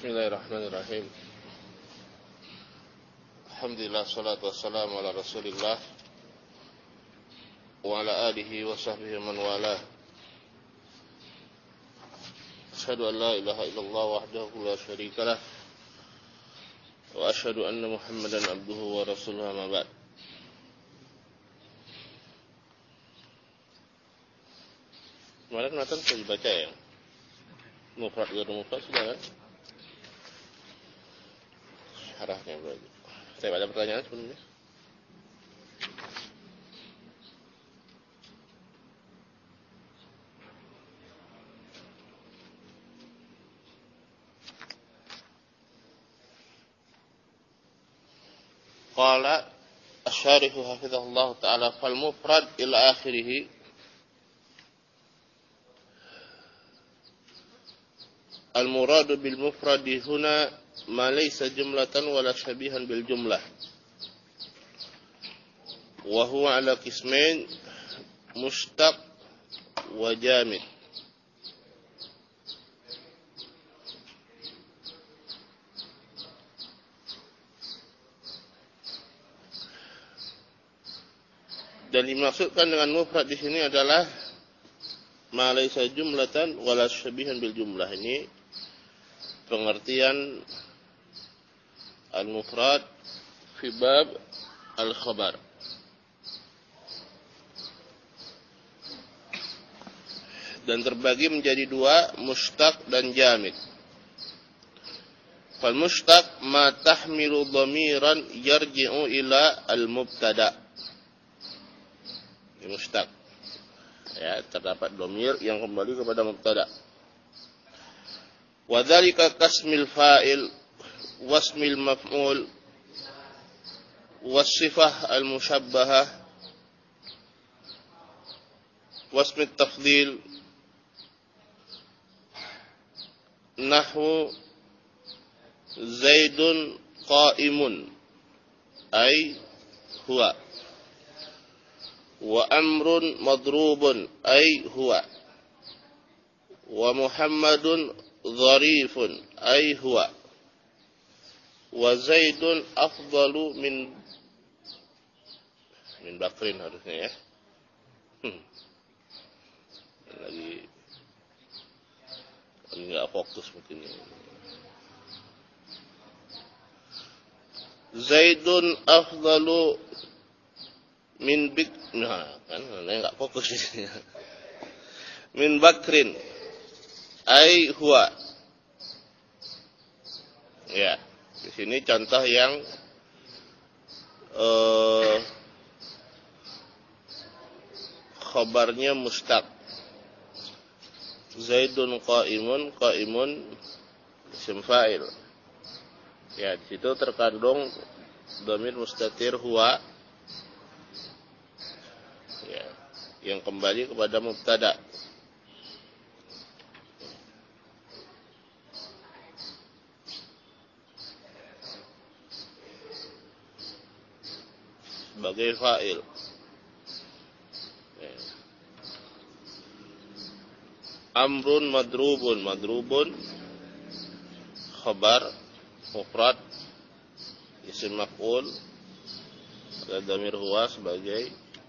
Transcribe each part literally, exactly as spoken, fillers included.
Bismillahirrahmanirrahim. Alhamdulillah, salatu wassalamu ala Rasulillah wa ala alihi wa sahbihi man walah. Asyhadu an la ilaha illallah wahdahu la syarikalah wa asyhadu anna Muhammadan abduhu wa rasuluhu, amma ba'd. Kemarin Nathan sudah dibaca ya? Mufrad dan mufrad sudah kan? Syarahnya berarti. Saya ada pertanyaan sebelumnya. Qala asy-syarih hafizahullah ta'ala fal mufrad ila akhirih al-murad bil mufrad huna ma laysa jumlatan wala syabihan bil jumlah wa huwa ala qismain mushtaq wa jamid. Dan dimaksudkan dengan mufrad di sini adalah ma laysa jumlatan wala syabihan bil jumlah. Ini pengertian al-mufrad fi bab al-khabar. Dan terbagi menjadi dua, mushtaq dan jamid. Fal mushtaq ma tahmilu dhamiran yarji'u ila al-mubtada. Ini mushtaq. Ya, terdapat dhamir yang kembali kepada mubtada. Wa dzalika kasmil fa'il wasmil maf'ul was-sifah al-musyabbahah wasmit tafdhil nahwu Zaidun qa'imun ay huwa wa amrun madrubun ay huwa wa Muhammadun dharifun ay huwa wa Zaidun afdalu min min Bakrin harusnya ya. Hmm. Lagi enggak fokus mungkin ini. Zaidun afdalu min bik, nah kan enggak fokus di sini. Min Bakrin ai huwa. Ya, di sini contoh yang eh, khabarnya mushtaq. Zaidun qa'imun, qa'imun isim fa'il. Ya, di situ terkandung dhamir mustatir huwa. Ya, yang kembali kepada mubtada. Sebagai fa'il. Ya. Amrun madrubun, madrubun khabar mufrad isim maf'ul, ada dhamir huwa sebagai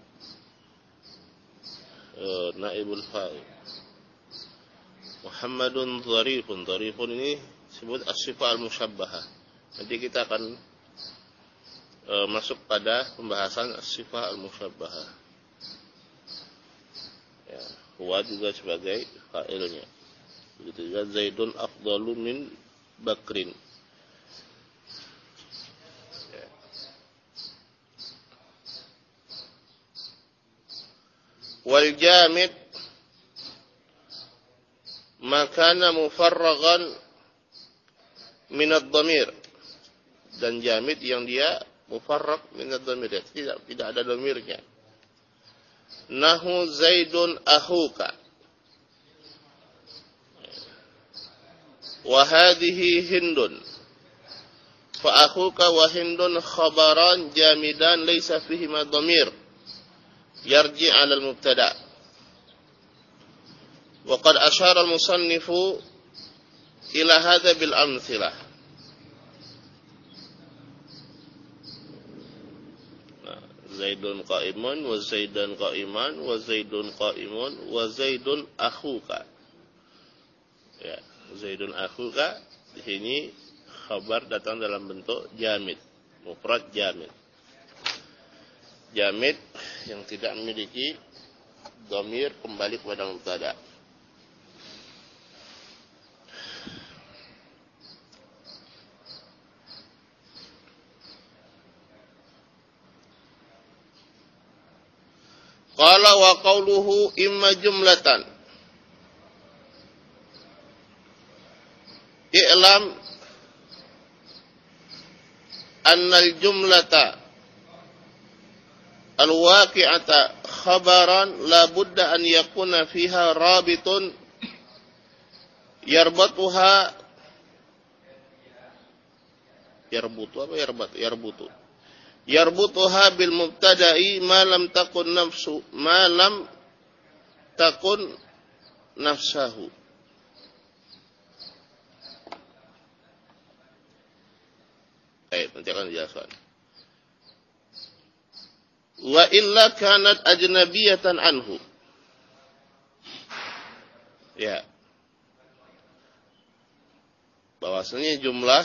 uh, naibul fa'il. Muhammadun dharifun, dharifun ini disebut as-sifah al-musyabbahah. Nanti kita akan uh, masuk pada pembahasan as-sifah al-musyabbahah. Ya, huwa juga sebagai fa'ilnya. Begitu juga Zaidun afdalu min Bakrin. Ya. Wal jamid makana mufarragan min ad-dhamir. Dan jamid yang dia mufarrag min ad-dhamir, tidak tidak ada dhamirnya. Nahu Zaidun ahuka wa hadhihi Hindun fa akhuka wa Hindun khabaran jamidan laysa fihi ma dhamir yarji' 'ala al-mubtada. Wa qad asyara al-musannifu ila hadza bil amsilah. Nah, Zaidun qa'imun wa Zaidan qa'iman wa Zaidun qa'imun wa Zaidun akhuka. Ya, Zaidun akhuka di sini khabar datang dalam bentuk jamid, mufrad jamid. Jamid yang tidak memiliki dhamir kembali kepada mubtada. Qala wa qawluhu imma jumlatan. I'lam anna al-jumlata al-waqi'ata khabaran la budda an yakuna fiha rabitun yarbatuha yarbutu apa yarbat yarbutu yarbutuha bil mubtada'i ma lam takun nafsu ma lam takun nafsahu. Baik, nanti akan dijelaskan. Wa illa kanat ajnabiyatan anhu. Ya. Bahwasanya jumlah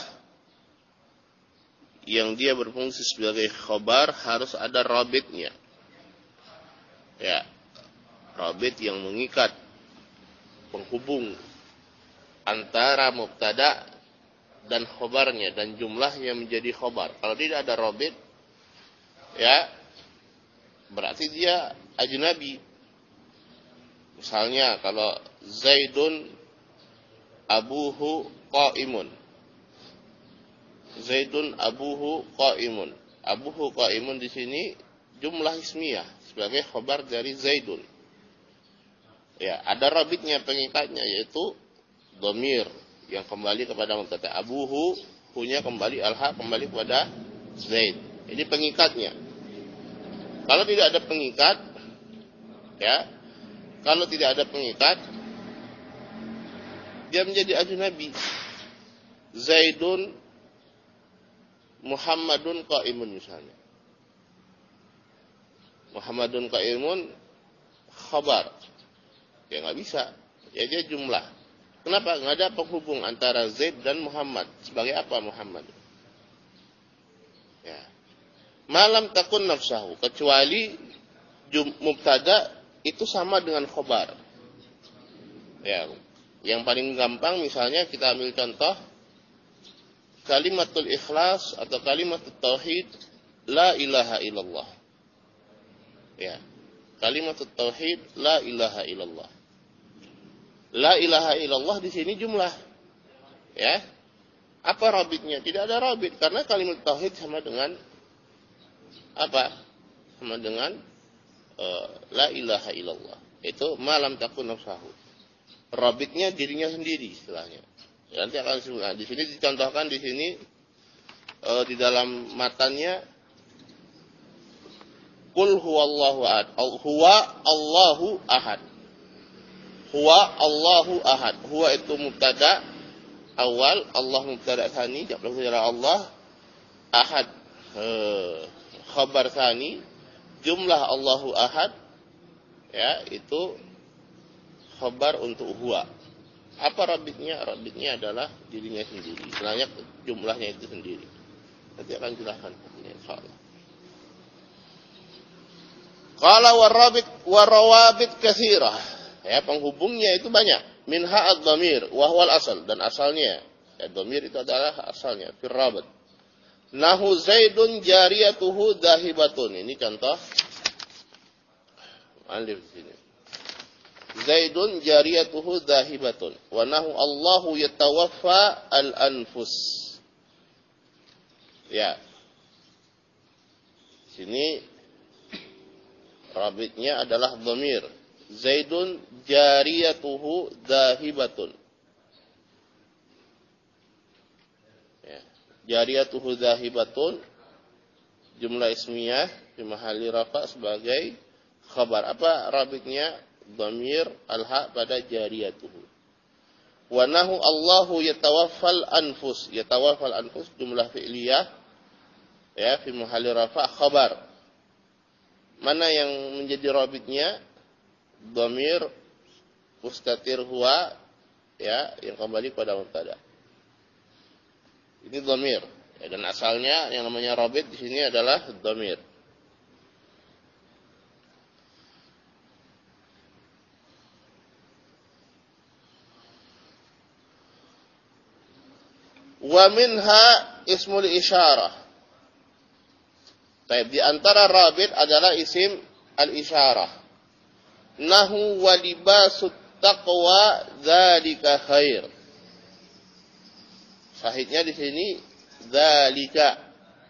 yang dia berfungsi sebagai khabar harus ada rabitnya. Ya. Rabit yang mengikat, penghubung antara mubtada dan khabarnya dan jumlahnya menjadi khabar. Kalau tidak ada rabit, ya, berarti dia ajnabi. Misalnya kalau Zaidun abuhu qa'imun. Zaidun abuhu qa'imun. Abuhu qa'imun di sini jumlah ismiyah sebagai khabar dari Zaidun. Ya, ada rabitnya, pengikatnya, yaitu dhamir yang kembali kepada mubtada. Abuhu, hunya kembali, alha kembali kepada Zaid. Ini pengikatnya. Kalau tidak ada pengikat, ya, kalau tidak ada pengikat, dia menjadi ajnabi. Zaidun Muhammadun qa'imun misalnya. Muhammadun qa'imun khabar. Ya nggak bisa. Ya dia jumlah. Kenapa? Nggak ada penghubung antara Zaid dan Muhammad. Sebagai apa Muhammad? Ya. Malam takun nafsahu. Kecuali mubtada itu sama dengan khobar. Ya. Yang paling gampang misalnya kita ambil contoh. Kalimatul ikhlas atau kalimatul tauhid. La ilaha illallah. Ya. Kalimatul tauhid. La ilaha illallah. La ilaha illallah di sini jumlah. Ya. Apa rabitnya? Tidak ada rabit karena kalimat tauhid sama dengan apa? Sama dengan uh, la ilaha illallah. Itu malam takun nafsahu. Rabitnya dirinya sendiri istilahnya. Ya, nanti akan disebutkan. Di sini dicontohkan di sini uh, di dalam matanya Qul huwallahu ahad. Huwa Allahu ahad. Huwa Allahu ahad. Huwa itu mubtada awal, Allah mubtada tsani, jawab secara Allah. Ahad eh, khabar tsani, jumlah Allahu ahad, ya, itu khabar untuk huwa. Apa rabitnya? Rabitnya adalah dirinya sendiri. Sebenarnya jumlahnya itu sendiri. Nanti akan jelaskan insyaallah. Qala warabit warawabit katsirah. Ya, penghubungnya itu banyak. Minha ad-dhamir wa huwal asal, dan asalnya ya, dhamir itu adalah asalnya fir rabat. Nahu Zaidun jariyatuhu dahibatun. Ini contoh alif sini. Zaidun jariyatuhu dahibatun wa nahu Allahu yatawaffa al-anfus. Ya. Sini rabitnya adalah dhamir. Zaidun jariyatuhu dahibatun. Ya. Jariyatuhu dahibatun jumlah ismiyah fi mahalli rafa sebagai khabar. Apa rabitnya? Dhamir alha pada jariyatuhu. Wa nahu Allahu yatawaffal anfus. Yatawaffal anfus jumlah fi'liyah ya fi mahalli rafa' khabar. Mana yang menjadi rabitnya? Dhamir mustatir huwa ya yang kembali pada mubtada. Ini dhamir ya, dan asalnya yang namanya rabit di sini adalah dhamir. Wa minha ismul isyarah. Baik, di antara rabit adalah isim al-isyarah. Nahu wa libasut taqwa dzalika khair. Sahihnya di sini dzalika.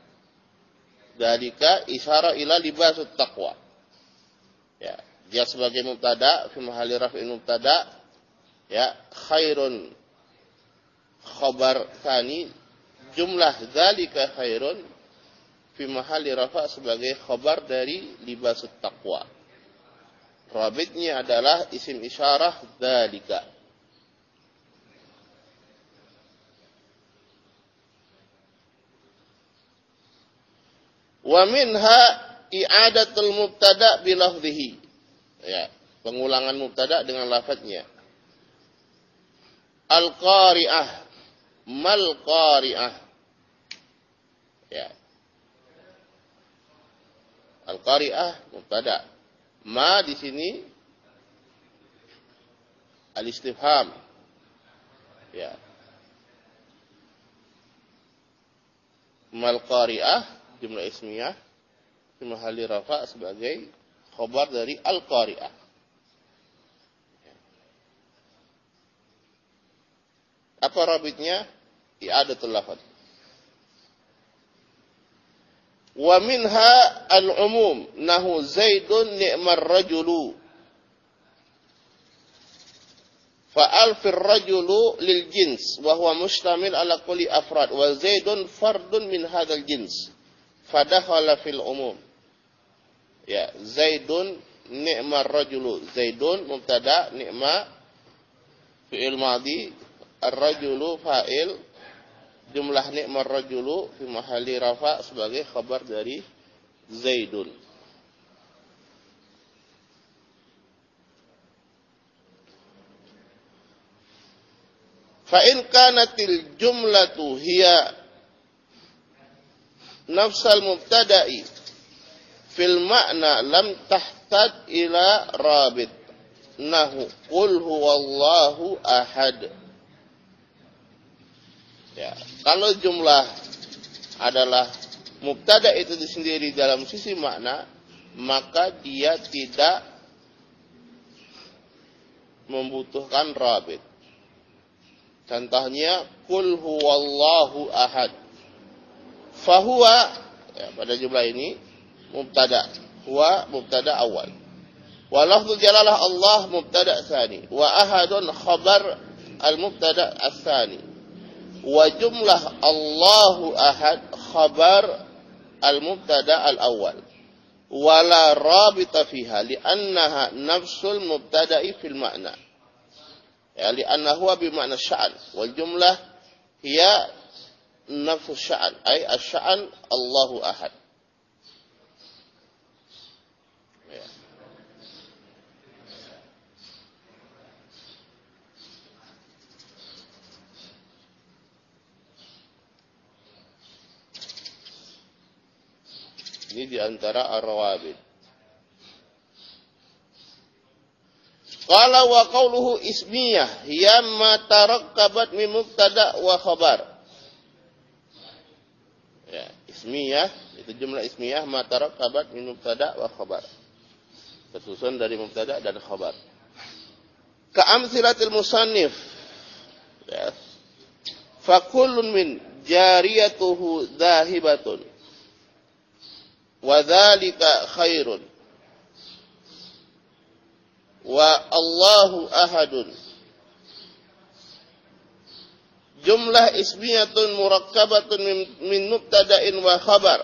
Dzalika isyarah ila libasut taqwa. Ya, dia sebagai mubtada fi mahalli raf'in mubtada ya khairun khabar tsani jumlah dzalika khairun fi mahalli rafa' sebagai khabar dari libasut taqwa. Rabitnya adalah isim isyarah dzalika. Wa minha i'adatul mubtada' bi lafdhihi. Ya, pengulangan mubtada' dengan lafadznya. Al-qari'ah, mal qari'ah. Ya. Al-qari'ah mubtada'. Ma di sini al-istifham. Ya. Mal qari'ah jumlah ismiyah fi mahalli rafa' sebagai khabar dari al-qari'ah. Apa rabitnya? I'adatul lafadz. Wa minha al-umum nahu Zaidun ni'mar rajulu. Fa'al fir rajulu lil jins wa huwa mustamil ala kulli afrad wa Zaidun fardun min hadzal jins. Fadakhala fil umum. Ya, Zaidun ni'mar rajulu. Zaidun mubtada, ni'ma fi'il madhi, ar-rajulu fa'il, jumlah ni'mar rajulu fi mahalli rafa' sebagai khabar dari Zaidun. Fa in kanatil jumlatu hiya nafsal mubtada'i fil ma'na lam tahtad ila rabit nahu qul huwallahu ahad. Ya, kalau jumlah adalah mubtada itu sendiri dalam sisi makna, maka dia tidak membutuhkan rabit. Contohnya qul huwallahu ahad. Fahuwa ya, pada jumlah ini mubtada, huwa mubtada awal. Wa lafdzul jalalah Allah mubtada tsani wa ahadun khabar al-mubtada ats-tsani. Wa jumlah Allahu ahad khabar al-mubtada al-awwal. Wala rabita fiha li'annaha nafsul mubtada'i fil ma'na. Ya, li'annahu huwa bi ma'na sya'an wal jumlah hiya nafsu sya'an ay asy-sya'an Allahu ahad. Ya. Ini diantara ar-rawabit. Qala wa qawluhu ismiyah hiya ma tarakkabat min mubtada wa khabar. Ya, ismiyah itu jumlah ismiyah ma tarakkabat min mubtada wa khabar. Tersusun dari mubtada dan khabar. Ka amsilatil musannif. Ya. Fa kullun min jariyatuhu dhahibatun. Wa dzalika khairun. Wa Allahu ahadun. Jumlah ismiyatun murakkabatun min, min mubtada'in wa khabar.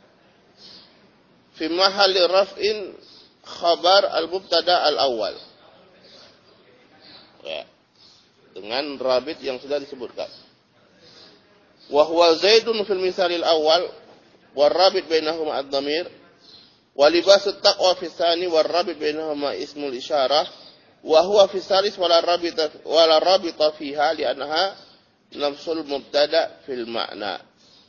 Fi mahalli raf'in khabar al-mubtada' al-awwal. Ya. dengan rabit yang sudah disebutkan. Wa huwa Zaidun fil misalil awal war rabit bainahuma ad-dhamir wa libasut taqwa fi tsani war rabit bainahuma ismul isyarah wa huwa fi tsalis wala rabita wala rabita fiha li annaha nafsul mubtada fil ma'na.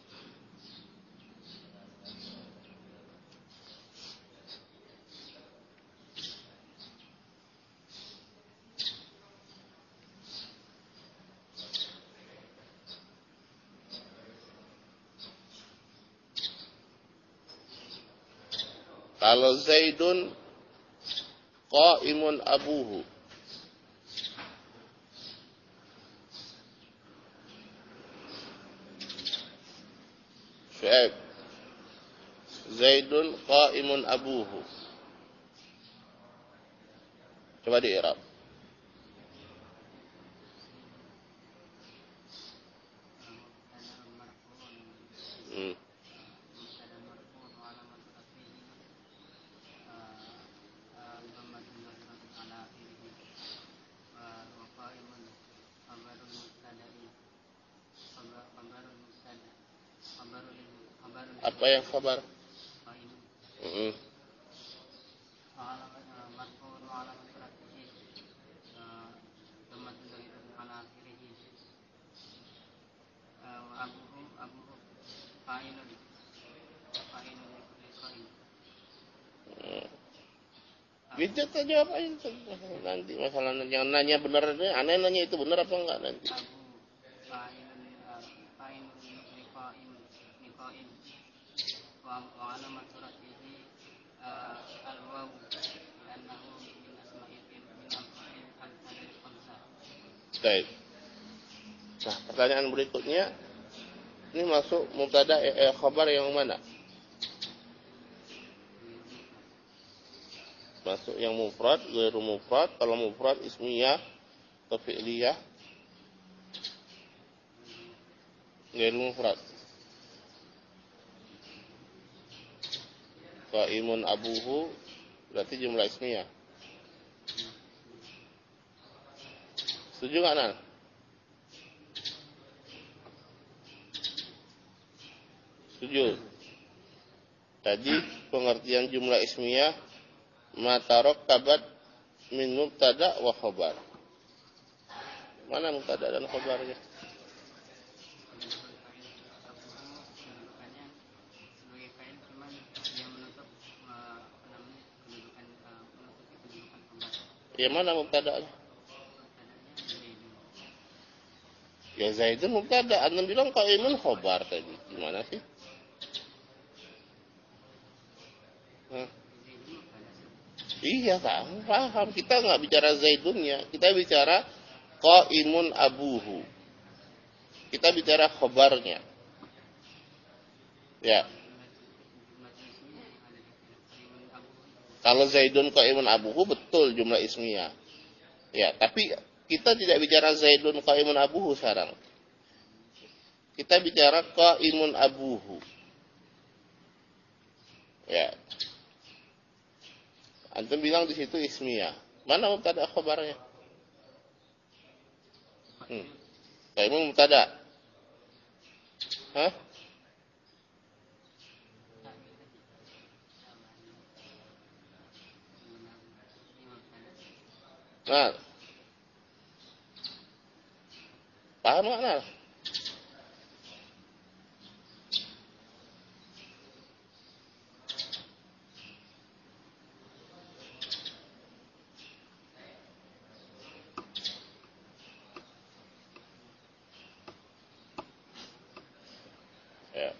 Kalau Zaidun qa'imun abuhu. Syu'aib. Zaidun qa'imun abuhu. Coba di i'rab. Hmm. Apa yang khabar? Mm-mm. Bijak aja jawab aja nanti masalah jangan nanya benar ini aneh nanya itu benar apa enggak nanti. Baik. Nah, pertanyaan berikutnya ini masuk mubtada eh, eh, khabar yang mana? Masuk yang mufrad, ghairu mufrad. Kalau mufrad ismiyah atau fi'liyah, ghairu mufrad. Qaimun abuhu berarti jumlah ismiyah. Setuju nggak Nan? Setuju. Tadi pengertian jumlah ismiyah matarok kabat min mubtada wa khabar. Mana mubtada dan khabarnya? Ya mana mubtada'nya? Ya Zaidun mubtada. Anda bilang qaimun khabar tadi. Gimana sih? Hah? Iya paham, paham. Kita nggak bicara Zaidunnya. Kita bicara qaimun abuhu. Kita bicara khabarnya. Ya. Kalau Zaidun qaimun abuhu betul jumlah ismiyah. Ya, tapi kita tidak bicara Zaidun qaimun abuhu sekarang. Kita bicara qaimun abuhu. Ya. Antum bilang di situ ismiyah. Mana mubtada khabarnya? Hmm. Qaimun mubtada. Hah? Nah, paham nggak Nah? Ya.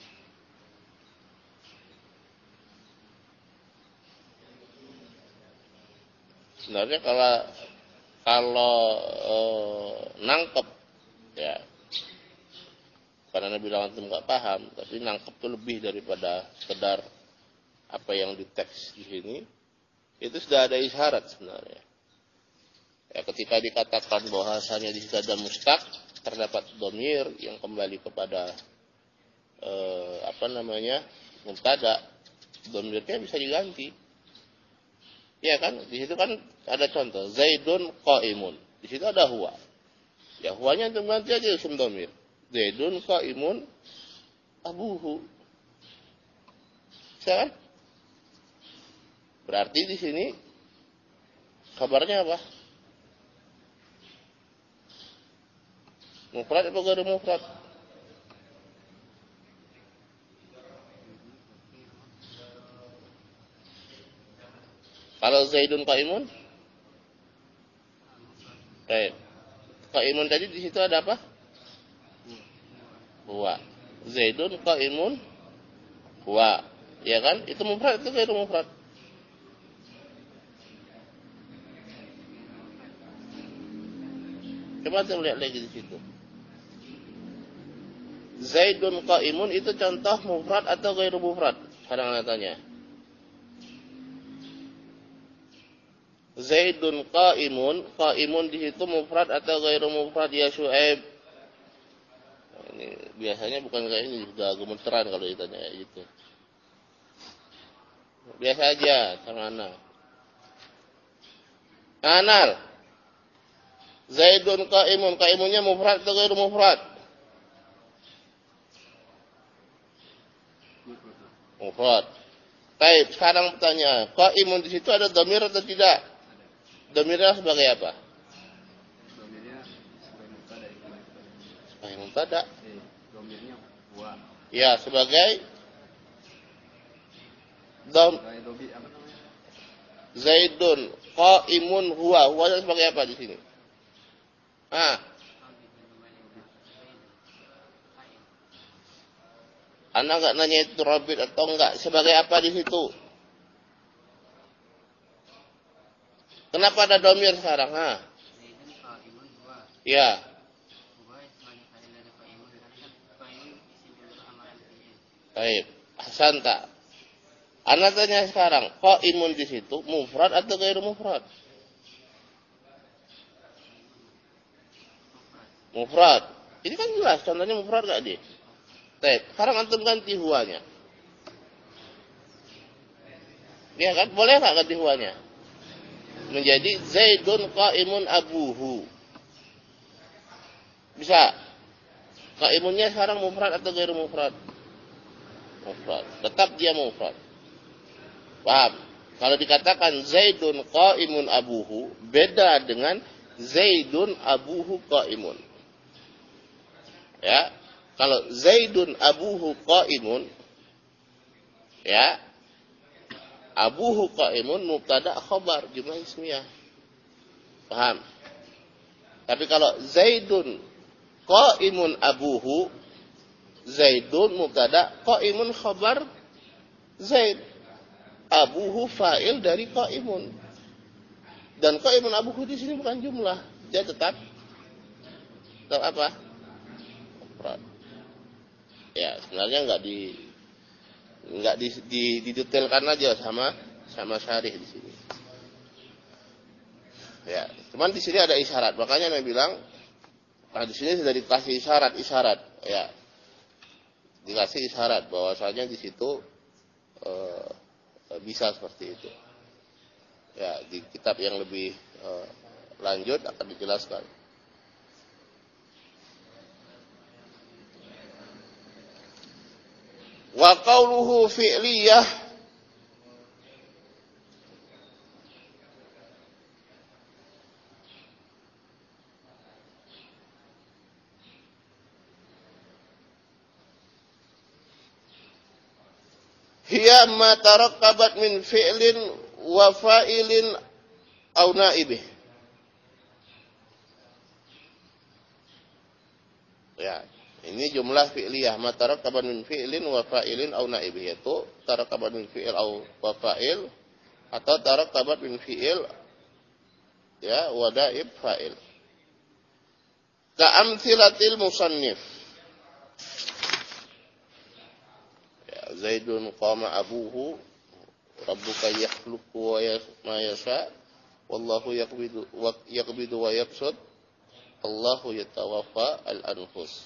Sebenarnya kalau kalau e, nangkep ya karena Nabi bilang antum nggak paham, tapi nangkep itu lebih daripada sekedar apa yang di teks di sini. Itu sudah ada isyarat sebenarnya. Ya, ketika dikatakan bahwasanya di situ ada mustaq, terdapat dhamir yang kembali kepada e, apa namanya mubtada, dhamirnya bisa diganti. Ya kan, di situ kan ada contoh Zaidun qaimun. Di situ ada huwa. Ya, huwanya antum ganti aja isim dhamir. Zaidun qaimun abuhu. Bisa kan? Berarti di sini kabarnya apa? Mufrad atau ghairu mufrad? Kalau Zaidun qaimun? Baik. Qaimun tadi di situ ada apa? Huwa. Zaidun qaimun huwa. Ya kan? Itu mufrad itu ghairu mufrad. Coba kita lihat lagi di situ. Zaidun qaimun itu contoh mufrad atau ghairu mufrad? Sekarang saya tanya. Zaidun qaimun, qaimun di situ mufrad atau ghairu mufrad ya Syuaib? Ini biasanya bukan kayak ini, sudah gemeteran kalau ditanya kayak gitu. Biasa aja sama Ana. Anal. Zaidun qaimun, qaimunnya mufrad atau ghairu mufrad? Mufrad. Baik, sekarang pertanyaan, qaimun di situ ada dhamir atau tidak? Dhamirnya sebagai apa? Dhamirnya sebagai mubtada. Sebagai mubtada. Eh, dhamirnya huwa. Ya, sebagai dham. Sebagai dhamir apa namanya? Zaidun qaimun huwa. Huwa sebagai apa di sini? Ah. Anda enggak nanya itu rabit atau enggak, sebagai apa di situ? Kenapa ada dhamir sekarang? Ha? Ya. Baik. Hasan tak? Anda tanya sekarang, qaimun di situ mufrad atau ghairu mufrad? Mufrad. Ini kan jelas, contohnya mufrad enggak dia? Baik. Sekarang antum ganti huwanya. Ya kan? Boleh enggak ganti huwanya? Menjadi Zaidun qaimun abuhu. Bisa. Qaimunnya sekarang mufrad atau ghairu mufrad? Mufrad. Tetap dia mufrad. Paham? Kalau dikatakan Zaidun qaimun abuhu, beda dengan Zaidun abuhu qaimun. Ya. Kalau Zaidun abuhu qaimun, ya, abuhu qaimun mubtada khabar jumlah ismiyah. Paham? Tapi kalau Zaidun qaimun abuhu, Zaidun mubtada, qaimun khabar Zaid. Abuhu fa'il dari qaimun. Dan qaimun abuhu di sini bukan jumlah, dia tetap tetap apa? Mufrad. Ya, sebenarnya enggak di enggak di, di, didetailkan aja sama sama syarih di sini. Ya, cuman di sini ada isyarat. Makanya Nabi bilang, nah di sini sudah dikasih isyarat-isyarat, ya. Dikasih isyarat bahwasanya di situ e, bisa seperti itu. Ya, di kitab yang lebih e, lanjut akan dijelaskan. Wa qawluhu fi'liyah hiya ma tarakkabat min fi'lin wa fa'ilin aw naibih. Ya, ini jumlah fi'liyah, ma tarakkabat min fi'lin wa fa'ilin aw naibih, yaitu tarakkabat min fi'il aw wa fa'il atau tarakkabat min fi'il ya wa naib fa'il. Ka amtsilatil musannif. Zaidun qama abuhu rabbuka yakhluqu wa ma yasha wallahu yaqbidu wa yaqbidu wa yabsut Allahu yatawaffa al-anfus.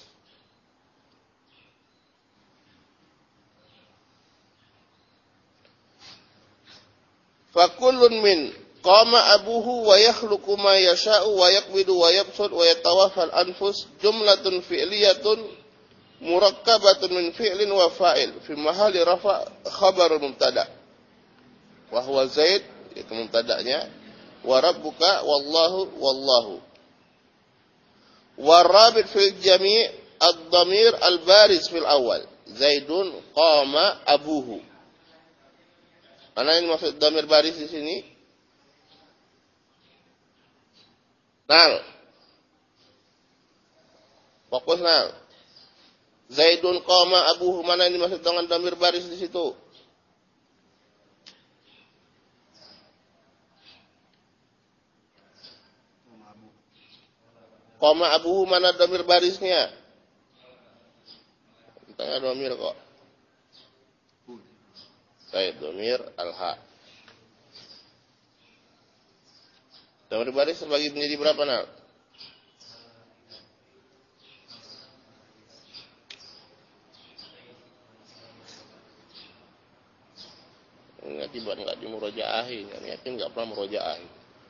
Fa kullun min Qama abuhu wa yakhluqu ma yasha'u wa yaqbidu wa yabsut wa yatawaffal anfus jumlatun fi'liyatun murakkabatun min fi'lin wa fa'il fi mahalli rafa' khabar mubtada. Wa huwa Zaid, itu mubtada'nya, wa rabbuka wallahu wallahu. Wa rabit fil jami' ad-dhamir al-bariz fil awal. Zaidun qama abuhu. Mana ini maksud dhamir baris di sini? Nal. Fokus Nal. Zaidun qama abuhu, mana ini maksud dengan dhamir baris di situ? Qama abuhu, mana dhamir barisnya? Tengah dhamir kok. Baik, dhamir al-ha. Dhamir baris terbagi menjadi berapa, Nal? Enggak, tiba enggak dimurojaahi, yakin enggak pernah murojaahi.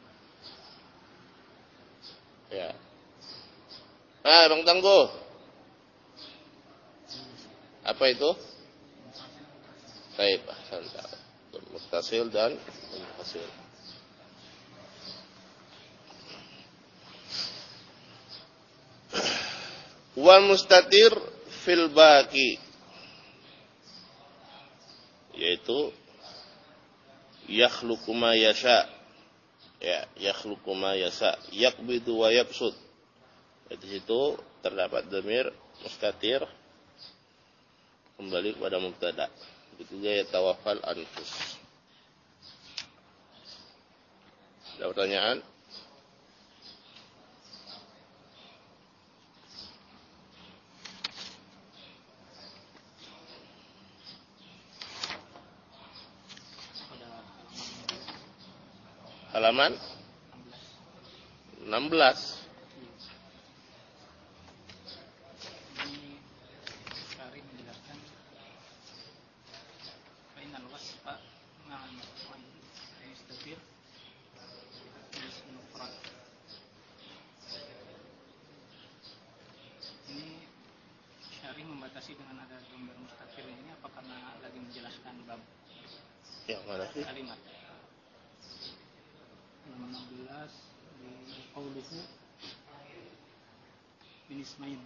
Ya. Ah, Bang Tangguh. Apa itu? Baik, ahsan. Muttasil dan munfasil. Wal mustatir fil baqi, yaitu yakhluqu ma yasha. Ya, yakhluqu ma yasha, yaqbidu wa yabsut. Di situ terdapat dhamir mustatir kembali kepada mubtada. Ketiga yatawaffal anfus. Ada pertanyaan? Halaman enam belas. Ini Syarih menjelaskan fainal wasfa ma'al maf'ul mustatir ismu mufrad. Ini Syarih membatasi dengan ada dhamir mustatir ini apa karena lagi menjelaskan bab Yang mana sih? kalimat? enam belas di qauluhu min ismain.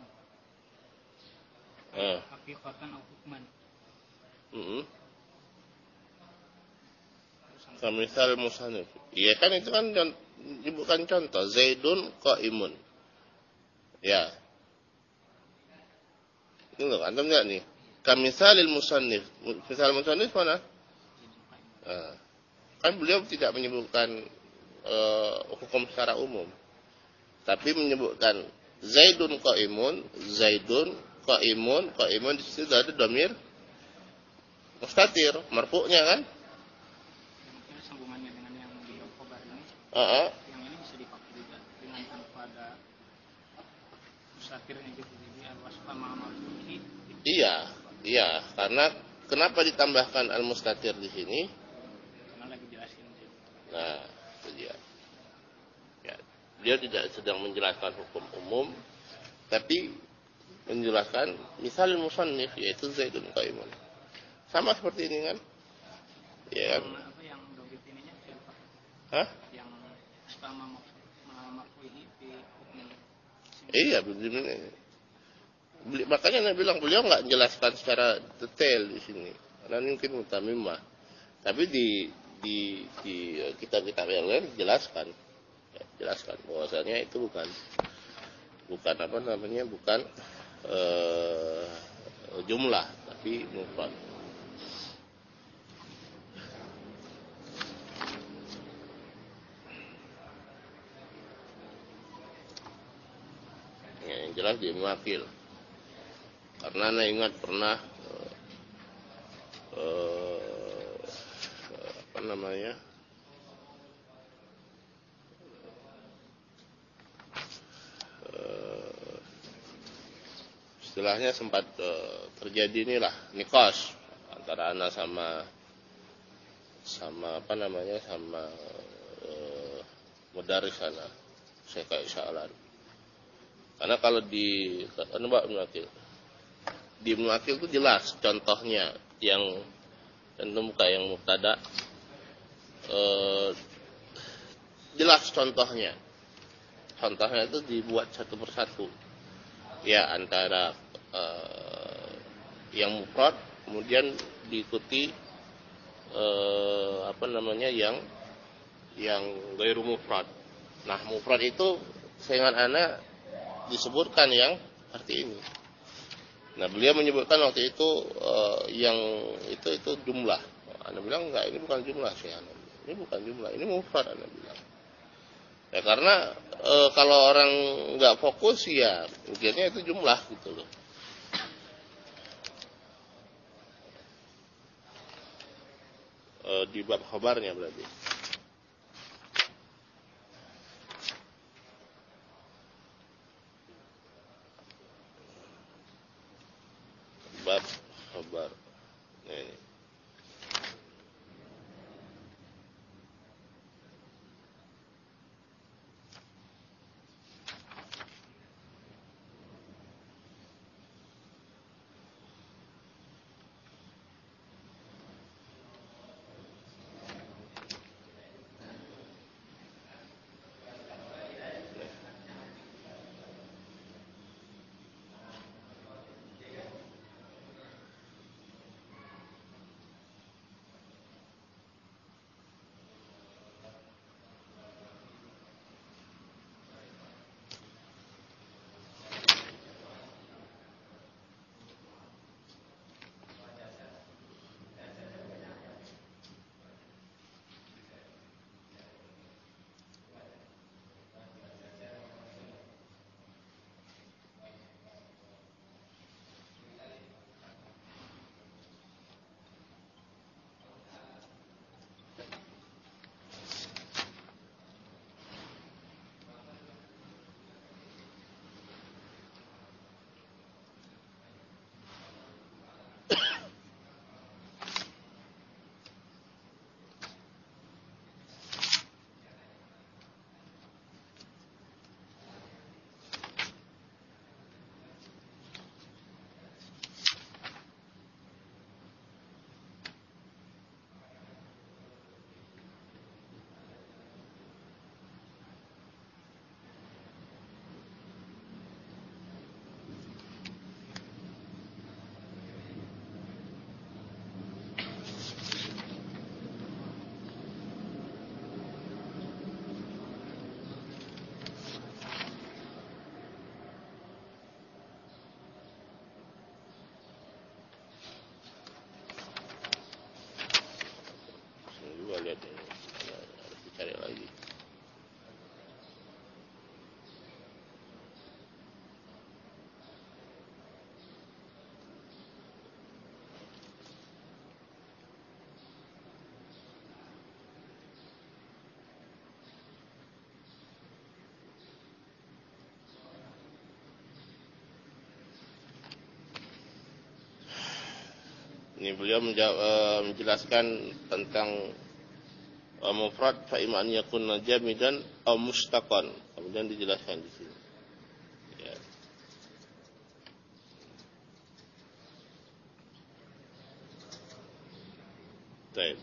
Eh. Haqiqatan atau hukman. Heeh. Kamisal musannif. Iya kan, itu kan bukan contoh. Zaidun qaimun. Ya. Ini loh, antum lihat nih. Kamisalil musannif. Misal musannif mana? Nah, kan beliau tidak menyebutkan Uh, hukum secara umum, tapi menyebutkan Zaidun qaimun, Zaidun qaimun, qaimun di situ ada dhamir mustatir, marfu'nya kan? Mungkin sambungannya dengan yang di khobar ini. Uh-huh. Yang ini bisa dipakai juga dengan tanpa ada mustatirnya gitu. Jadi al-wasfa ma'amatuhi. Iya, iya, karena kenapa ditambahkan al-mustatir di sini? Karena lagi jelasin. Nah, dia. Ya, dia tidak sedang menjelaskan hukum umum, tapi menjelaskan misal musannif, yaitu Zaidun qaimun. Sama seperti ini kan? Ya kan? Apa yang dobit ininya siapa? Hah? Yang sama marfu'i di hukum. Iya, begini. Beli, makanya saya bilang beliau nggak menjelaskan secara detail di sini, karena ini mungkin mutamimah. Tapi di di di kitab-kitab yang lain jelaskan, ya, jelaskan bahwasanya itu bukan bukan apa namanya bukan uh, jumlah, tapi mufrad. Ya, yang jelas dia mewakil. Karena saya ingat pernah uh, uh, apa namanya uh, istilahnya sempat uh, terjadi inilah nikos antara anak sama sama apa namanya sama uh, Madaris sana, Syekh Sa'lan. Karena kalau di Ibnu Akil, di Ibnu Akil itu jelas contohnya yang tentu muka yang mubtada, eh, jelas contohnya. Contohnya itu dibuat satu persatu. Ya antara eh, yang mufrad kemudian diikuti eh, apa namanya yang yang ghairu mufrad. Nah, mufrad itu seingat ana disebutkan yang seperti ini. Nah, beliau menyebutkan waktu itu uh, yang itu itu jumlah. Ana bilang enggak, ini bukan jumlah sih ana. Ini bukan jumlah, ini mufrad ana bilang. Ya karena uh, kalau orang enggak fokus ya mikirnya itu jumlah gitu loh. Uh, di bab khabarnya berarti. Bab khabar. Nah, ini. Coba lihat ini. Harus dicari lagi. Ini beliau menjelaskan tentang mufrad fa imma an yakuna jamidan aw mustaqan. Kemudian dijelaskan di sini. Ya. Baik.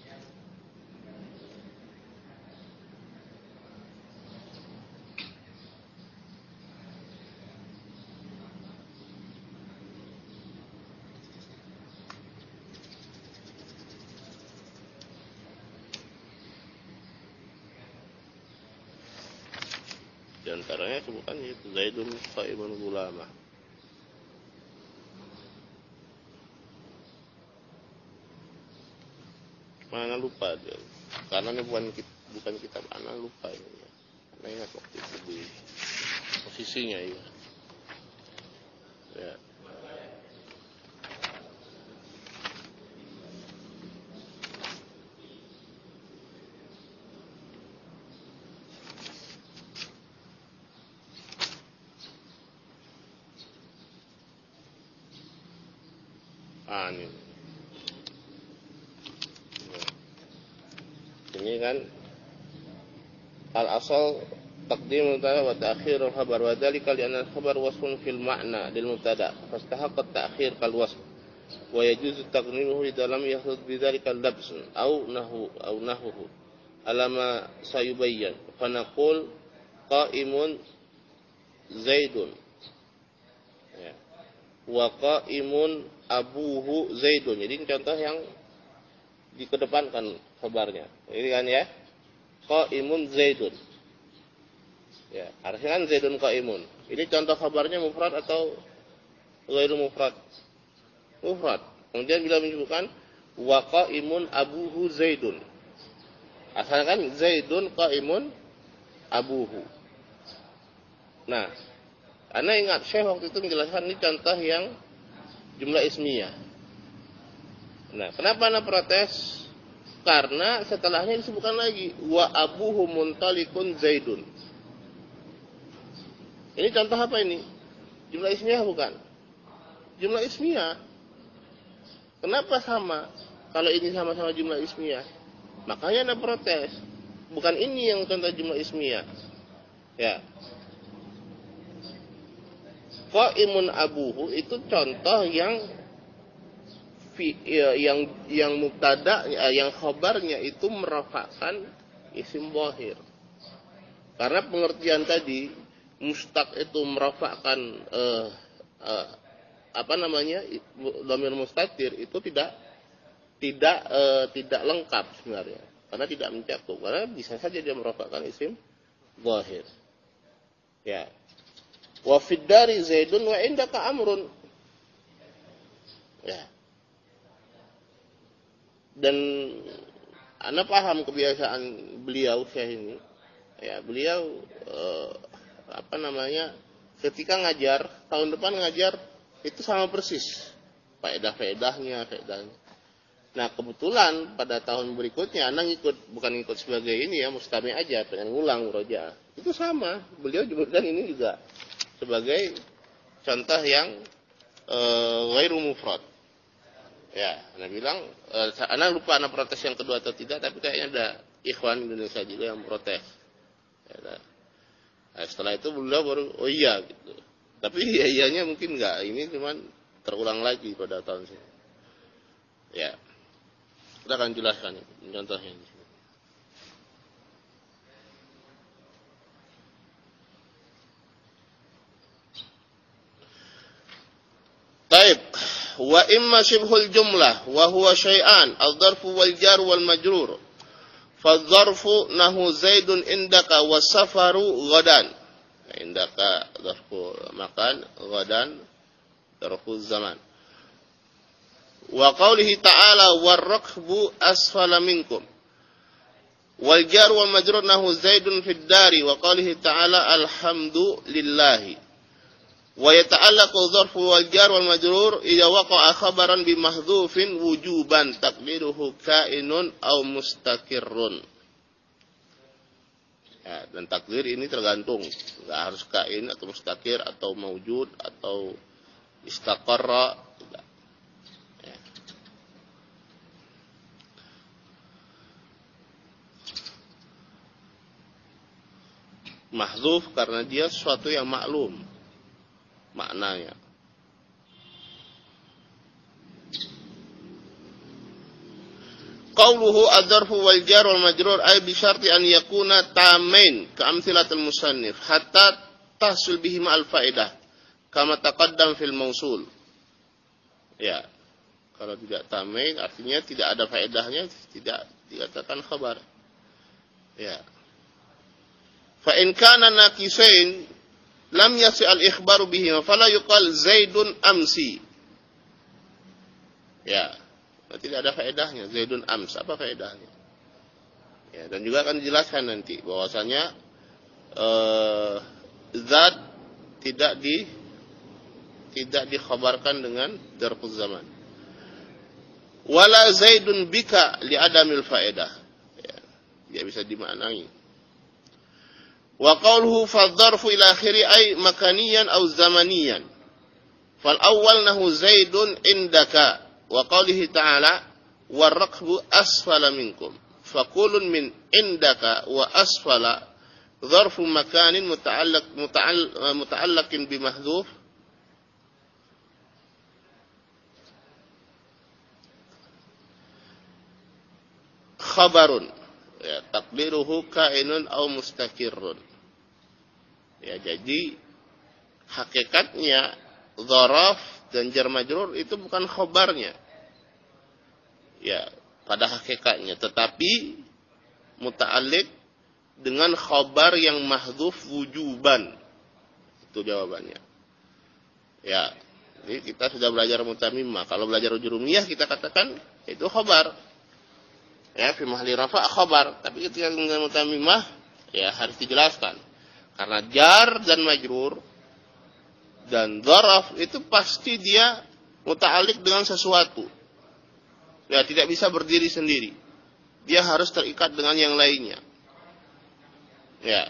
Di antaranya sebutkan itu Zaidun Qaimun Gulama. Mana lupa dia. Karena ini bukan bukan kitab ana lupa ini. Ya. Karena ingat waktu itu di posisinya ya. Ya. Ah, ini. Ini kan al-asal taqdim mubtada wa ta'khir al-khabar wa dzalika li anna al-khabar wasfun fil ma'na lil mubtada fastahaqqa at-ta'khir kal wasf wa yajuzu taqdimuhu idza lam yahdud bi dzalika al-labs aw nahu aw nahuhu alama sayubayyan fa naqul qa'imun zaidun ya wa qa'imun abuhu zaidun. Jadi ini contoh yang dikedepankan khabarnya. Ini kan ya, qa'imun zaidun. Ya, artinya kan zaidun qa'imun. Ini contoh khabarnya mufrad atau ghairu mufrad? Mufrad. Kemudian bila menyebutkan wa qa'imun abuhu zaidun. Asalnya kan zaidun qa'imun abuhu. Nah, Anda ingat Syekh waktu itu menjelaskan ini contoh yang jumlah ismiyah. Nah, kenapa Anda protes? Karena setelahnya disebutkan lagi wa abuhu muntalikun zaidun. Ini contoh apa ini? Jumlah ismiyah bukan? Jumlah ismiyah. Kenapa sama? Kalau ini sama-sama jumlah ismiyah, makanya Anda protes. Bukan ini yang contoh jumlah ismiyah. Ya. Qa'imun abuhu itu contoh yang fi, ya, yang yang mubtada yang khabarnya itu merafa'kan isim zahir. Karena pengertian tadi mustaq itu merafa'kan eh, eh, apa namanya dhamir mustatir itu tidak tidak eh, tidak lengkap sebenarnya. Karena tidak mencakup. Karena bisa saja dia merafa'kan isim zahir. Ya. Wa fid dari zaidun wa indaka amrun. Ya. Dan Anda paham kebiasaan beliau Syekh ini. Ya, beliau eh, apa namanya? Ketika ngajar, tahun depan ngajar itu sama persis. Faedah-faedahnya, faedahnya. Nah, kebetulan pada tahun berikutnya Anda ngikut, bukan ngikut sebagai ini ya, mustami aja, pengen ngulang murojaah. Itu sama. Beliau juga ini juga sebagai contoh yang ghairu mufrad. Ya, Anda bilang, uh, Anda lupa Anda protes yang kedua atau tidak, tapi kayaknya ada ikhwan Indonesia juga yang protes. Ya, nah, setelah itu beliau baru, oh iya gitu. Tapi iya iyanya mungkin enggak, ini cuman terulang lagi pada tahun ini. Ya, kita akan jelaskan itu, contohnya. Taib, wa imma shibhul jumlah wa huwa syai'an al-dharfu wal jar wal majrur. Fadh-dharfu nahu zaidun indaka was safaru ghadan. Indaka dharfu makan, ghadan dharfu zaman. Wa qawlihi ta'ala war-rakbu asfala minkum. Wal jar wal majrur nahu zaidun fid dari wa qawlihi ta'ala alhamdulillahi. Wa yata'allaqu dzarfu wal jar wal majrur idza waqa'a khabaran bi mahdhufin wujuban taqdiruhu kainun aw mustaqirrun. Ya, dan takdir ini tergantung, enggak harus kain atau mustaqir atau maujud atau istaqarra. Ya. Mahdhuf karena dia sesuatu yang maklum maknanya. Qauluhu ad-dharfu wal jar wal majrur ay bi syarti an yakuna tamain ka amthilatul musannif hatta tahsul bihi ma'al faedah kama taqaddam fil mausul. Ya. Kalau tidak tamain artinya tidak ada faedahnya, tidak dikatakan khabar. Ya. Fa in kana naqisain lam yasi al-ikhbaru bihi fala yuqal zaidun amsi. Ya, tidak ada faedahnya zaidun ams. Apa faedahnya? Ya, dan juga akan dijelaskan nanti bahwasanya eh, zat tidak di tidak dikhabarkan dengan dzarfuz zaman. Wala zaidun bika li adamil faedah. Ya, dia bisa dimaknai. Wa qawluhu fadh-dharfu ila akhiri ay makaniyan aw zamaniyan. Fal awwal nahu zaidun indaka wa qawlihi ta'ala war-rakbu asfala minkum. Faqulun min indaka wa asfala Dzarfu makanin muta'allaq muta'all- muta'allaqin bimahdhuf khabarun, ya, taqdiruhu kainun aw mustakirrun. Ya, jadi hakikatnya dzaraf dan jar majrur itu bukan khabarnya. Ya, pada hakikatnya, tetapi muta'alliq dengan khabar yang mahdhuf wujuban. Itu jawabannya. Ya, jadi kita sudah belajar mutamimah. Kalau belajar ujurumiyah kita katakan itu khabar. Ya, fi mahalli rafa' khabar. Tapi ketika dengan mutamimah, ya harus dijelaskan. Karena jar dan majrur dan dzaraf itu pasti dia muta'alliq dengan sesuatu. Ya, tidak bisa berdiri sendiri. Dia harus terikat dengan yang lainnya. Ya.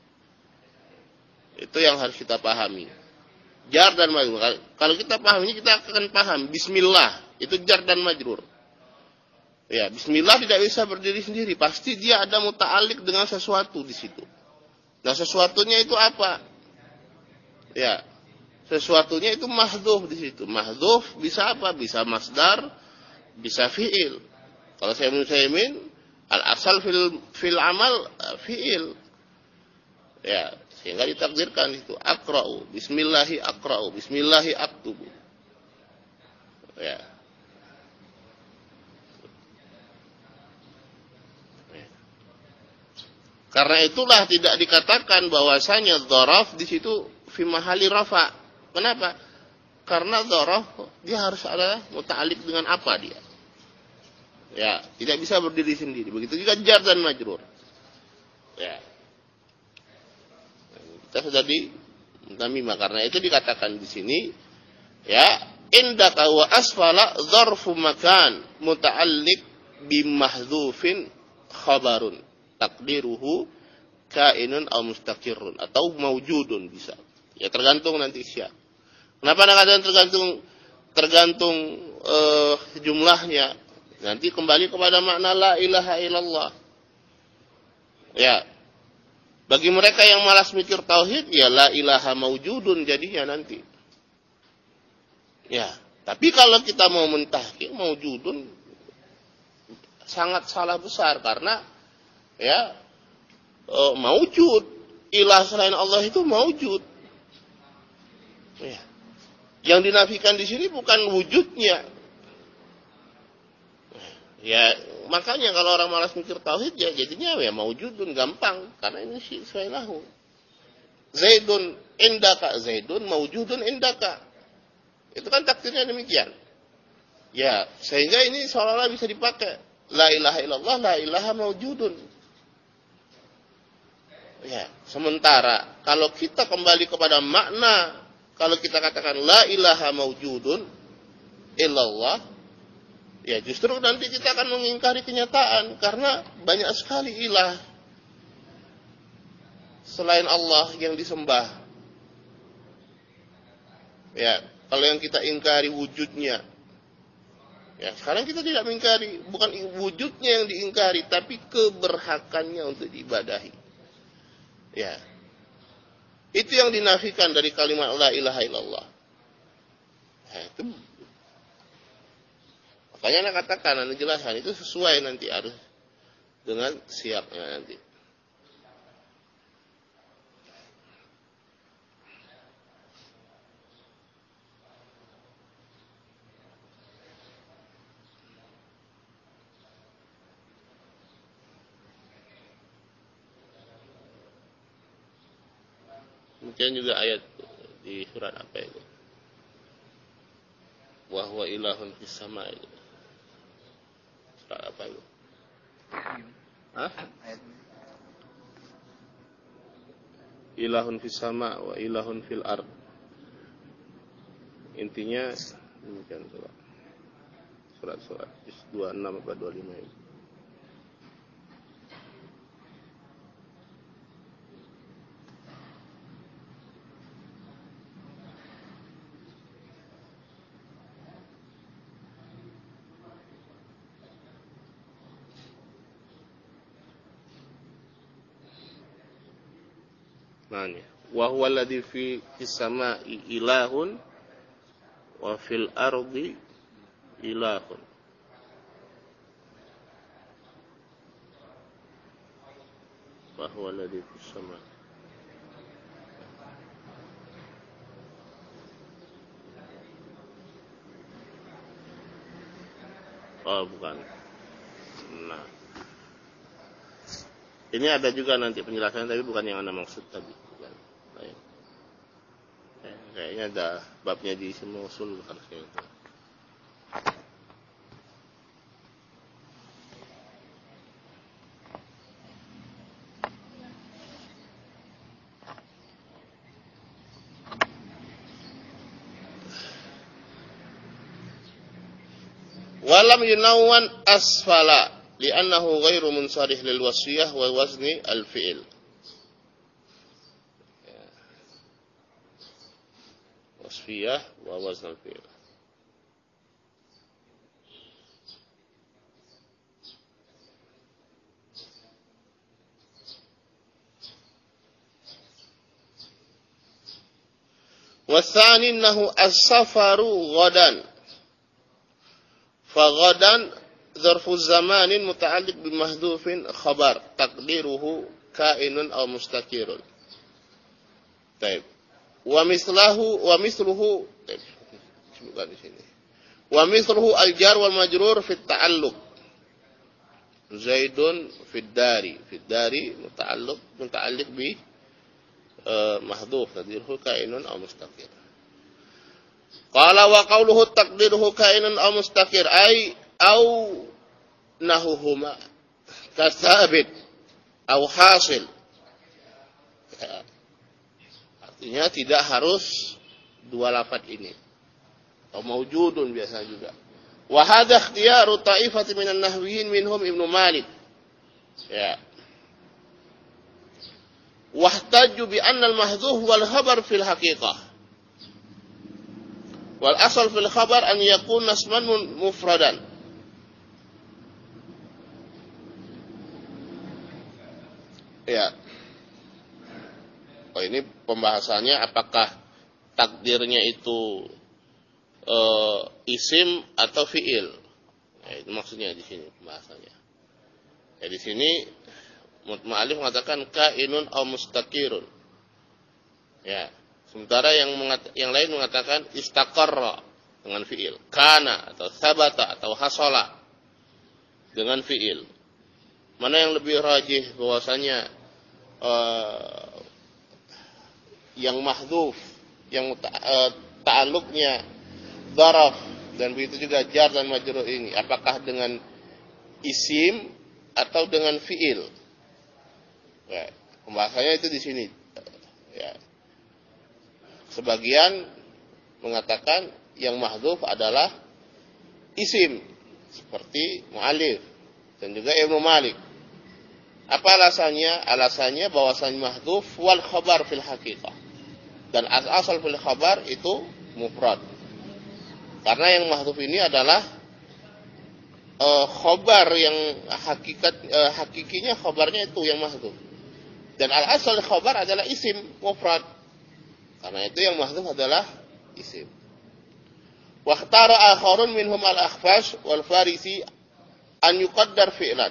Itu yang harus kita pahami. Jar dan majrur. Kalau kita paham ini, kita akan paham bismillah itu jar dan majrur. Ya, bismillah tidak bisa berdiri sendiri, pasti dia ada muta'alliq dengan sesuatu di situ. Nah, sesuatunya itu apa? Ya, sesuatunya itu mahdhuf di situ. Mahdhuf bisa apa? Bisa masdar, bisa fi'il. Kalau saya Musaimin, al-asal fil fil amal fi'il. Ya, sehingga ditakdirkan itu aqra'u, bismillahi aqra'u, bismillahi aktubu. Ya. Karena itulah tidak dikatakan bahwasanya dzaraf di situ fi mahalli rafa. Kenapa? Karena dzaraf dia harus ada muta'alliq dengan apa dia. Ya, tidak bisa berdiri sendiri. Begitu juga jar dan majrur. Ya. Kita sudah di mutamimah, karena itu dikatakan di sini ya, indaka wa asfala dzarfu makan muta'alliq bimahdhufin khabarun. Takdiruhu kainun aw mustaqirrun atau maujudun bisa. Ya tergantung nanti siapa. Kenapa kadang tergantung tergantung uh, jumlahnya. Nanti kembali kepada makna la ilaha illallah. Ya. Bagi mereka yang malas mikir tauhid, ya la ilaha maujudun jadinya nanti. Ya, tapi kalau kita mau mentahqiq maujudun sangat salah besar, karena ya, oh, maujud, ilah selain Allah itu maujud. Ya. Yang dinafikan di sini bukan wujudnya. Ya, makanya kalau orang malas mikir tauhid, ya jadinya ya maujudun gampang, karena ini sih selainlahu. Zaidun indaka, Zaidun maujudun indaka. Itu kan takdirnya demikian. Ya, sehingga ini seolah-olah bisa dipakai. La ilaha illallah, la ilaha maujudun. Ya, sementara kalau kita kembali kepada makna, kalau kita katakan la ilaha maujudun illallah, ya justru nanti kita akan mengingkari kenyataan, karena banyak sekali ilah selain Allah yang disembah. Ya, kalau yang kita ingkari wujudnya, ya sekarang kita tidak mengingkari, bukan wujudnya yang diingkari, tapi keberhakannya untuk diibadahi. Ya, itu yang dinafikan dari kalimat la ilaha illallah. Nah, itu makanya anak katakan, anak jelaskan itu sesuai nanti harus dengan siapnya nanti. Mungkin juga ayat di surat apa itu? Wa huwa ilahun fis sama itu. Surat apa itu? Hah? Ilahun fis sama wa ilahun fil ard. Intinya demikian surat. Surat-surat dua puluh enam atau dua puluh lima itu. maknanya. Wa huwa alladzi fi as-sama'i ilahun wa fil ardi ilahun. Wa huwa alladzi fi as-sama'i. Oh, bukan. Nah. Ini ada juga nanti penjelasannya, tapi bukan yang Anda maksud tadi. Bukan. Baik. Eh, kayaknya ada babnya di semua usul bukan itu. Walam yunawwan asfala li'annahu ghairu munsarih lil wasfiyah wa wazni al fi'il. Wasfiyah wa wazn al fi'il. Wasani annahu as-safaru ghadan. فغدا ظرف الزمان متعلق بمحذوف خبر تقديره كائن أو مستقر. طيب. ومثله ومثله طيب. bukan di sini. ومثله الجار والمجرور في التعلق. زيد في الدار في الدار متعلق متعلق ب محذوف تقديره كائن أو مستقر. Qala wa qawluhu taqdiruhu kainan aw mustaqir ay au nahuhuma kasabit aw hasil. Ya. Artinya tidak harus dua lafaz ini. Atau maujudun biasa juga. Wa hadha ikhtiyaru ta'ifati minan nahwiyin minhum Ibnu Malik. Ya. Wahtaju bi anna al-mahdhuf wal khabar fil haqiqah. Wal asal fil khabar an yakuna isman mufradan. Ya. Oh, ini pembahasannya apakah takdirnya itu e, isim atau fiil. Ya, itu maksudnya di sini pembahasannya. Ya, di sini mu'allif mengatakan kainun aw mustaqirun. Ya. Sementara yang mengat, yang lain mengatakan istaqarra dengan fiil, kana atau sabata atau hasala dengan fiil. Mana yang lebih rajih bahwasanya uh, yang mahdzuf, yang uh, ta'alluqnya dzaraf dan begitu juga jar dan majrur ini, apakah dengan isim atau dengan fiil? Ya, pembahasannya itu di sini. Ya. Sebagian mengatakan yang mahdzuf adalah isim seperti mu'allif dan juga Ibnu Malik. Apa alasannya? Alasannya bahwasanya mahdzuf wal khabar fil haqiqah. Dan asal fil khabar itu mufrad. Karena yang mahdzuf ini adalah uh, khabar yang hakikat uh, hakikinya khabarnya itu yang mahdzuf. Dan al asal khabar adalah isim mufrad. Karena itu yang mahdzuf adalah isim. Wa ikhtara akharun minhum al-Akhfash wal Farisi an yuqaddar fi'lan.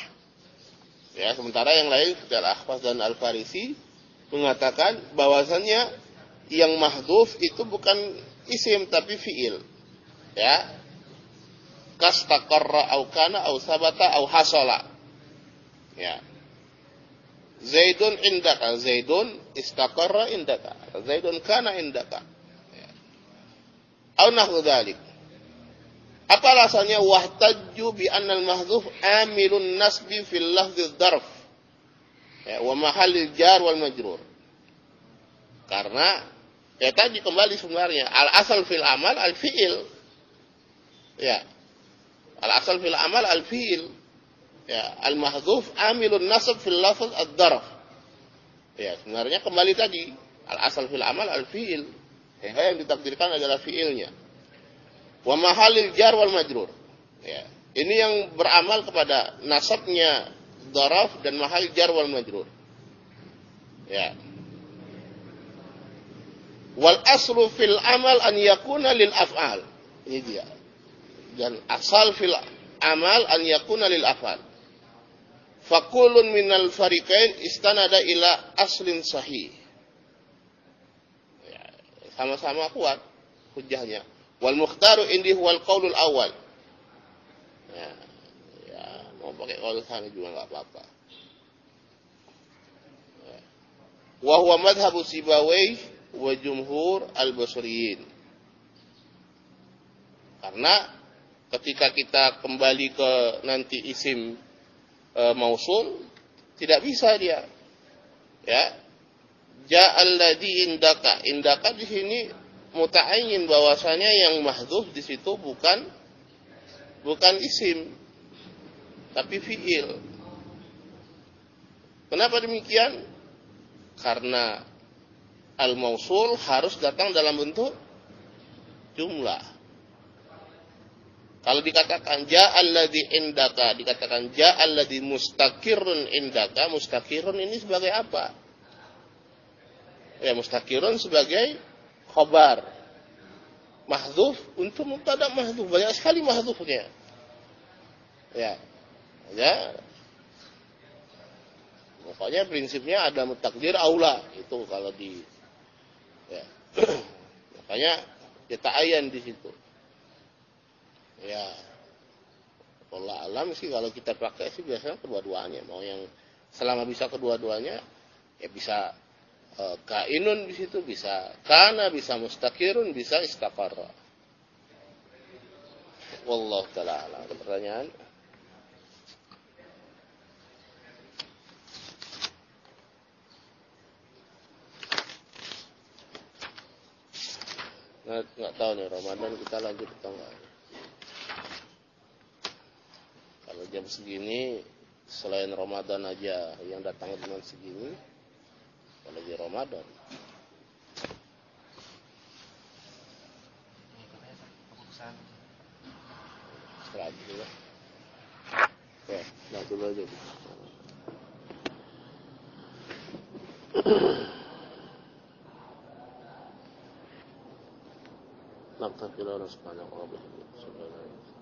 Ya, sementara yang lain adalah Akhfash dan Al-Farisi mengatakan bahwasannya yang mahdzuf itu bukan isim tapi fi'il. Ya. Kastaqarra au kana au sabata au hasala. Ya. Zaidun indaka, Zaidun istaqarra indaka, Zaidun kana indaka. Ya. Au nahwu dzalik. Apa alasannya? Wahtajju bi anna al-mahdhuf amilun nasbi fil lafdz dzarf. Ya, wa mahallil jar wal majrur. Karena ya tadi kembali sebenarnya al asal fil amal al fiil. Ya. Al asal fil amal al fiil. Ya, al-mahdhuf amilun nasab fil lafz ad-darf. Ya, sebenarnya kembali tadi, al-asal fil amal al-fi'il. Ya, yang ditakdirkan adalah fi'ilnya. Wa mahallil jar wal majrur. Ya, ini yang beramal kepada nasabnya daraf dan mahal jar wal majrur. Ya. Wal aslu fil amal an yakuna lil af'al. Ini dia. Dan asal fil amal an yakuna lil af'al. Fakulun minal fariqain istanada ila aslin sahih. Ya, sama-sama kuat hujahnya. Wal mukhtaru indi huwal qaulul awal. Ya, ya, mau pakai qaul tsani juga enggak apa-apa. Ya. Wa huwa madhhabu Sibawayh wa jumhur al-basriyin. Karena ketika kita kembali ke nanti isim e, mausul tidak bisa dia. Ya. Ja'al ladzi indaka. Indaka di sini muta'ayyin bahwasanya yang mahdhuf di situ bukan bukan isim tapi fiil. Kenapa demikian? Karena al-mausul harus datang dalam bentuk jumlah. Kalau dikatakan ja'al ladzi indaka, dikatakan ja'al ladzi mustaqirrun indaka, mustaqirrun ini sebagai apa? Ya, mustaqirrun sebagai khabar. Mahdhuf untuk mubtada mahdhuf, banyak sekali mahdhufnya. Ya. Ya. Pokoknya prinsipnya ada mutakdir aula itu kalau di ya. Makanya kita ayan di situ. Ya. Allah alam sih kalau kita pakai sih biasanya kedua-duanya. Mau yang selama bisa kedua-duanya ya bisa e, kainun di situ, bisa kana, bisa mustaqirun, bisa istaqarra. Wallahu taala alam. Ada pertanyaan? Nggak, nggak tahu nih Ramadan kita lanjut atau enggak. Kalau jam segini selain Ramadan aja yang datang cuma segini, apalagi Ramadan. Setelah itu lah. Oke, nah dulu aja. Naktafilah subhanahu wa bihamdihi.